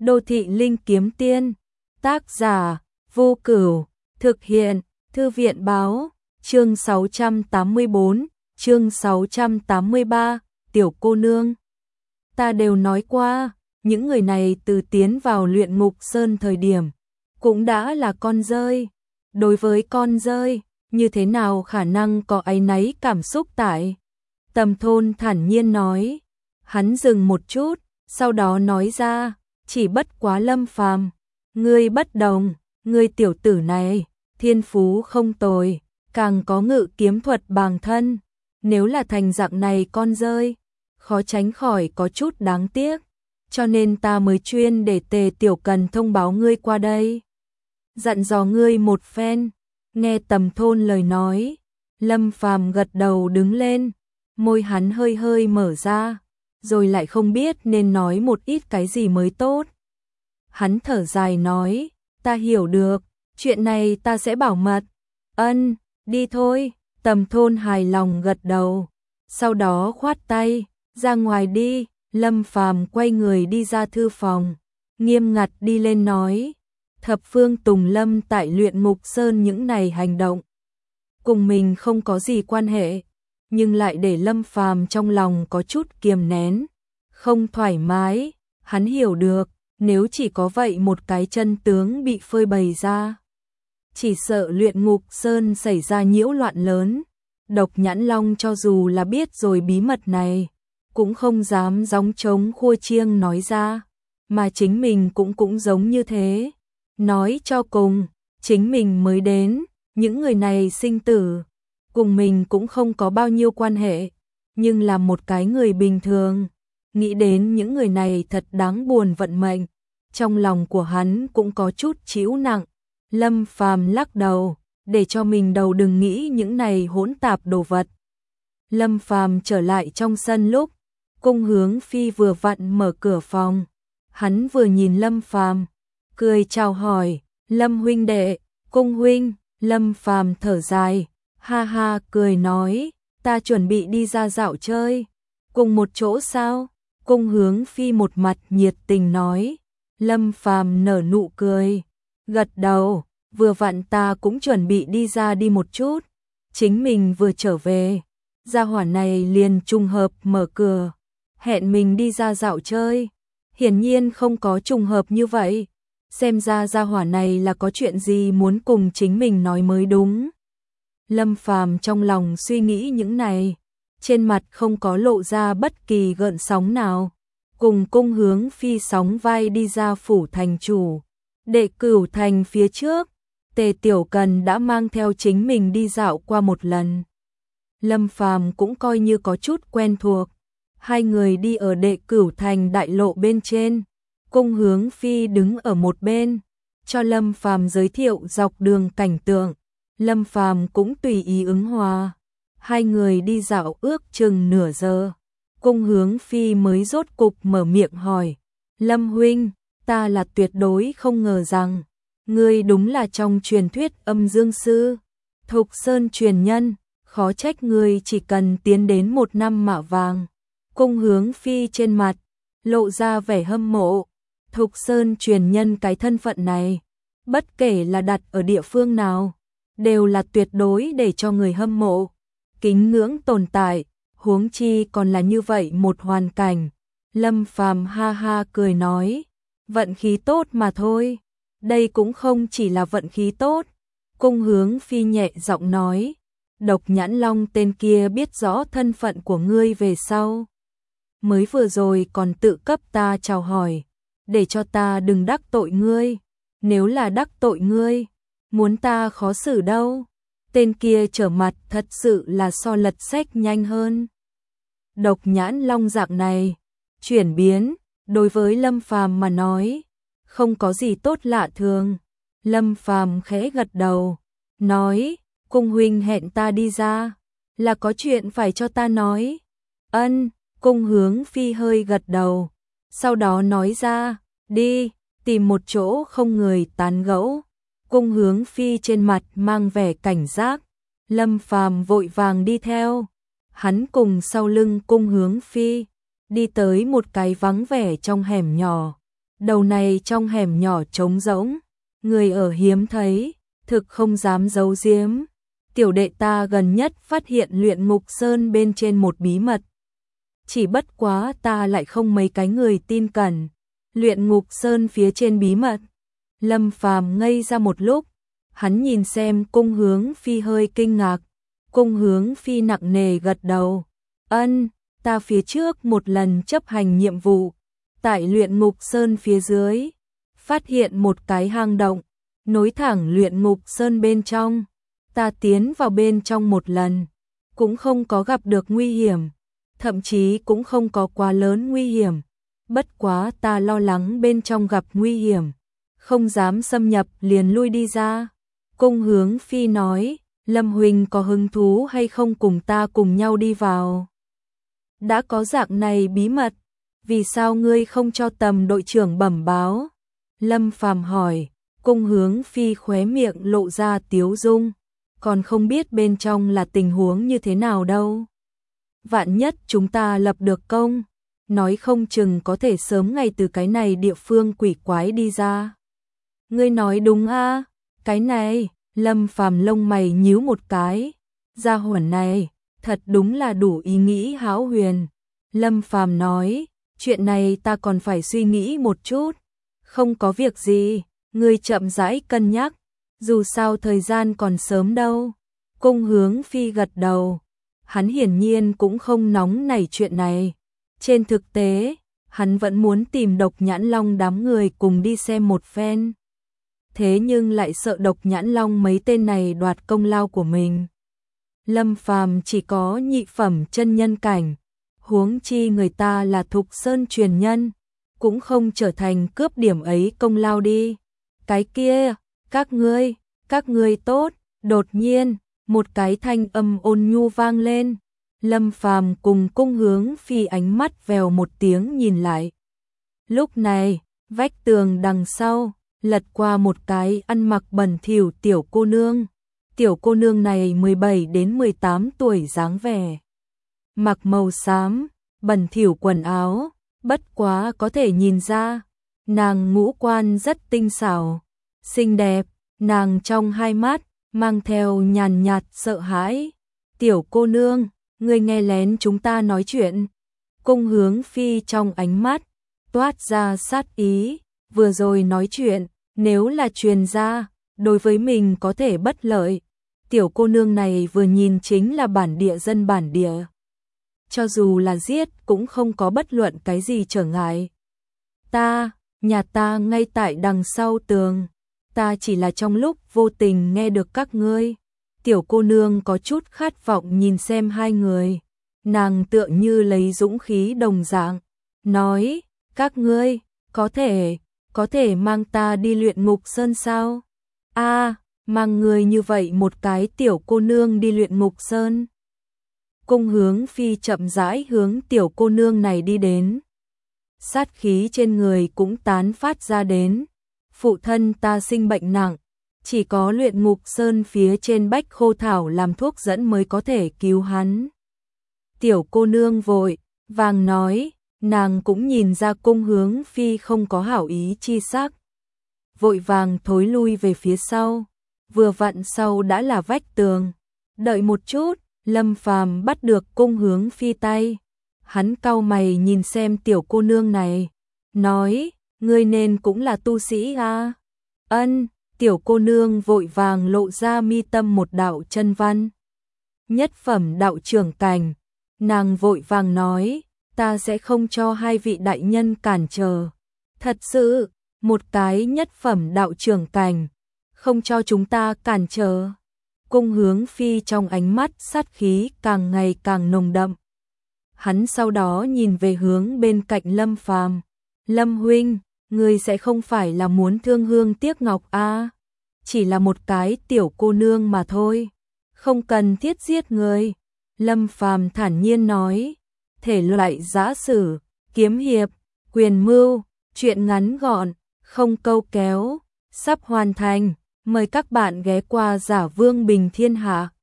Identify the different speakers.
Speaker 1: Đô thị linh kiếm tiên, tác giả, Vô Cửu, thực hiện, Thư viện báo, chương 684, chương 683, tiểu cô nương. Ta đều nói qua, những người này từ tiến vào luyện ngục sơn thời điểm, cũng đã là con rơi. Đối với con rơi, như thế nào khả năng có áy náy cảm xúc tại? Tầm Thôn thản nhiên nói. Hắn dừng một chút, sau đó nói ra, chỉ bất quá Lâm Phàm, ngươi bất đồng, ngươi tiểu tử này, thiên phú không tồi, càng có ngự kiếm thuật bàng thân, nếu là thành dạng này con rơi, khó tránh khỏi có chút đáng tiếc, cho nên ta mới chuyên để Tề Tiểu Cần thông báo ngươi qua đây. Dặn dò ngươi một phen. Nghe Tầm Thôn lời nói, Lâm Phàm gật đầu đứng lên, môi hắn hơi hơi mở ra, rồi lại không biết nên nói một ít cái gì mới tốt. Hắn thở dài nói, ta hiểu được, chuyện này ta sẽ bảo mật. Ân, đi thôi. Tầm Thôn hài lòng gật đầu, sau đó khoát tay, ra ngoài đi. Lâm Phàm quay người đi ra thư phòng, nghiêm ngặt đi lên nói, Thập Phương Tùng Lâm tại luyện ngục sơn những này hành động, cùng mình không có gì quan hệ, nhưng lại để Lâm Phàm trong lòng có chút kiềm nén, không thoải mái. Hắn hiểu được, nếu chỉ có vậy một cái chân tướng bị phơi bày ra, chỉ sợ luyện ngục sơn xảy ra nhiễu loạn lớn. Độc Nhãn Long cho dù là biết rồi bí mật này, cũng không dám gióng trống khua chiêng nói ra, mà chính mình cũng giống như thế. Nói cho cùng, chính mình mới đến, những người này sinh tử, cùng mình cũng không có bao nhiêu quan hệ, nhưng là một cái người bình thường, nghĩ đến những người này thật đáng buồn vận mệnh, trong lòng của hắn cũng có chút chịu nặng. Lâm Phàm lắc đầu, để cho mình đầu đừng nghĩ những này hỗn tạp đồ vật. Lâm Phàm trở lại trong sân lúc, Cung Hướng Phi vừa vặn mở cửa phòng, hắn vừa nhìn Lâm Phàm, cười chào hỏi, Lâm huynh đệ. Cung huynh. Lâm Phàm thở dài, ha ha cười nói, ta chuẩn bị đi ra dạo chơi. Cùng một chỗ sao? Cung Hướng Phi một mặt nhiệt tình nói. Lâm Phàm nở nụ cười, gật đầu, vừa vặn ta cũng chuẩn bị đi ra đi một chút. Chính mình vừa trở về, gia hỏa này liền trùng hợp mở cửa, hẹn mình đi ra dạo chơi. Hiển nhiên không có trùng hợp như vậy, xem ra gia hỏa này là có chuyện gì muốn cùng chính mình nói mới đúng. Lâm Phàm trong lòng suy nghĩ những này, trên mặt không có lộ ra bất kỳ gợn sóng nào, cùng Cung Hướng Phi sóng vai đi ra phủ thành chủ. Đệ Cửu thành phía trước, Tề Tiểu Cần đã mang theo chính mình đi dạo qua một lần. Lâm Phàm cũng coi như có chút quen thuộc. Hai người đi ở Đệ Cửu thành đại lộ bên trên, Cung Hướng Phi đứng ở một bên, cho Lâm Phàm giới thiệu dọc đường cảnh tượng. Lâm Phàm cũng tùy ý ứng hòa. Hai người đi dạo ước chừng nửa giờ, Cung Hướng Phi mới rốt cục mở miệng hỏi, Lâm huynh, ta là tuyệt đối không ngờ rằng ngươi đúng là trong truyền thuyết Âm Dương sư, Thục Sơn truyền nhân, khó trách ngươi chỉ cần tiến đến 1 năm mạ vàng. Cung Hướng Phi trên mặt lộ ra vẻ hâm mộ. Thục Sơn truyền nhân cái thân phận này, bất kể là đặt ở địa phương nào, đều là tuyệt đối để cho người hâm mộ, kính ngưỡng tồn tại, huống chi còn là như vậy một hoàn cảnh. Lâm Phàm ha ha cười nói, vận khí tốt mà thôi, đây cũng không chỉ là vận khí tốt. Cung Hướng Phi nhẹ giọng nói, Độc Nhãn Long tên kia biết rõ thân phận của ngươi về sau, mới vừa rồi còn tự cấp ta chào hỏi, để cho ta đừng đắc tội ngươi, nếu là đắc tội ngươi, muốn ta khó xử đâu. Tên kia trở mặt thật sự là so lật sách nhanh hơn. Độc Nhãn Long dạng này chuyển biến, đối với Lâm Phàm mà nói, không có gì tốt lạ thường. Lâm Phàm khẽ gật đầu, nói, Cung huynh hẹn ta đi ra, là có chuyện phải cho ta nói. Ân. Cung Hướng Phi hơi gật đầu, sau đó nói ra, đi, tìm một chỗ không người tán gẫu. Cung Hướng Phi trên mặt mang vẻ cảnh giác, Lâm Phàm vội vàng đi theo. Hắn cùng sau lưng Cung Hướng Phi, đi tới một cái vắng vẻ trong hẻm nhỏ. đầu này trong hẻm nhỏ trống rỗng, người ở hiếm thấy, thực không dám giấu giếm. Tiểu đệ ta gần nhất phát hiện Luyện Ngục Sơn bên trên một bí mật. Chỉ bất quá ta lại không mấy cái người tin cẩn. Luyện Ngục Sơn phía trên bí mật. Lâm Phàm ngây ra một lúc, hắn nhìn xem Cung Hướng Phi hơi kinh ngạc. Cung Hướng Phi nặng nề gật đầu. Ân, ta phía trước một lần chấp hành nhiệm vụ, tại Luyện Ngục Sơn phía dưới, phát hiện một cái hang động, nối thẳng Luyện Ngục Sơn bên trong. Ta tiến vào bên trong một lần, cũng không có gặp được nguy hiểm, thậm chí cũng không có quá lớn nguy hiểm. Bất quá ta lo lắng bên trong gặp nguy hiểm, không dám xâm nhập liền lui đi ra. Cung Hướng Phi nói, Lâm huynh có hứng thú hay không cùng ta cùng nhau đi vào? Đã có dạng này bí mật, vì sao ngươi không cho Tầm đội trưởng bẩm báo? Lâm Phàm hỏi. Cung Hướng Phi khóe miệng lộ ra tiếu dung, còn không biết bên trong là tình huống như thế nào đâu. Vạn nhất chúng ta lập được công, nói không chừng có thể sớm ngày từ cái này địa phương quỷ quái đi ra. Ngươi nói đúng a? Cái này, Lâm Phàm lông mày nhíu một cái, gia hỏa này, thật đúng là đủ ý nghĩ hão huyền. Lâm Phàm nói, chuyện này ta còn phải suy nghĩ một chút, không có việc gì, ngươi chậm rãi cân nhắc, dù sao thời gian còn sớm đâu. Cung Hướng Phi gật đầu, hắn hiển nhiên cũng không nóng nảy chuyện này. Trên thực tế, hắn vẫn muốn tìm Độc Nhãn Long đám người cùng đi xem một phen. Thế nhưng lại sợ Độc Nhãn Long mấy tên này đoạt công lao của mình. Lâm Phàm chỉ có nhị phẩm chân nhân cảnh, huống chi người ta là Thục Sơn truyền nhân, cũng không trở thành cướp điểm ấy công lao đi. Cái kia, các ngươi tốt. Đột nhiên, một cái thanh âm ôn nhu vang lên. Lâm Phàm cùng Cung Hướng Phi ánh mắt vèo một tiếng nhìn lại. Lúc này, vách tường đằng sau, lật qua một cái ăn mặc bẩn thỉu tiểu cô nương. Tiểu cô nương này 17 đến 18 tuổi dáng vẻ. Mặc màu xám, bẩn thỉu quần áo, bất quá có thể nhìn ra. Nàng ngũ quan rất tinh xảo, xinh đẹp, nàng trong hai mắt, mang theo nhàn nhạt sợ hãi. Tiểu cô nương, ngươi nghe lén chúng ta nói chuyện. Cung Hướng Phi trong ánh mắt, toát ra sát ý, vừa rồi nói chuyện, nếu là truyền ra, đối với mình có thể bất lợi. Tiểu cô nương này vừa nhìn chính là bản địa dân bản địa. Cho dù là giết cũng không có bất luận cái gì trở ngại. Nhà ta ngay tại đằng sau tường. Ta chỉ là trong lúc vô tình nghe được các ngươi. Tiểu cô nương có chút khát vọng nhìn xem hai người. Nàng tựa như lấy dũng khí đồng dạng. Nói, các ngươi, có thể mang ta đi Luyện Ngục Sơn sao? Mang người như vậy một cái tiểu cô nương đi Luyện Ngục Sơn. Cung Hướng Phi chậm rãi hướng tiểu cô nương này đi đến. Sát khí trên người cũng tán phát ra đến. Phụ thân ta sinh bệnh nặng, chỉ có Luyện Ngục Sơn phía trên bách khô thảo làm thuốc dẫn mới có thể cứu hắn. Tiểu cô nương vội vàng nói, nàng cũng nhìn ra Cung Hướng Phi không có hảo ý chi sắc. Vội vàng thối lui về phía sau, vừa vặn sau đã là vách tường. Đợi một chút, Lâm Phàm bắt được Cung Hướng Phi tay. Hắn cau mày nhìn xem tiểu cô nương này, nói, ngươi nên cũng là tu sĩ à? Ân, tiểu cô nương vội vàng lộ ra mi tâm một đạo chân văn. Nhất phẩm đạo trưởng cảnh, nàng vội vàng nói, ta sẽ không cho hai vị đại nhân cản trở. Thật sự, một cái nhất phẩm đạo trưởng cảnh, không cho chúng ta cản trở. Cung Hướng Phi trong ánh mắt sát khí càng ngày càng nồng đậm. Hắn sau đó nhìn về hướng bên cạnh Lâm Phàm. Lâm huynh, ngươi sẽ không phải là muốn thương hương tiếc ngọc à? Chỉ là một cái tiểu cô nương mà thôi, không cần thiết giết người. Lâm Phàm thản nhiên nói, thể loại giã sử, kiếm hiệp, quyền mưu, truyện ngắn gọn, không câu kéo, sắp hoàn thành. Mời các bạn ghé qua Giả Vương Bình Thiên Hạ.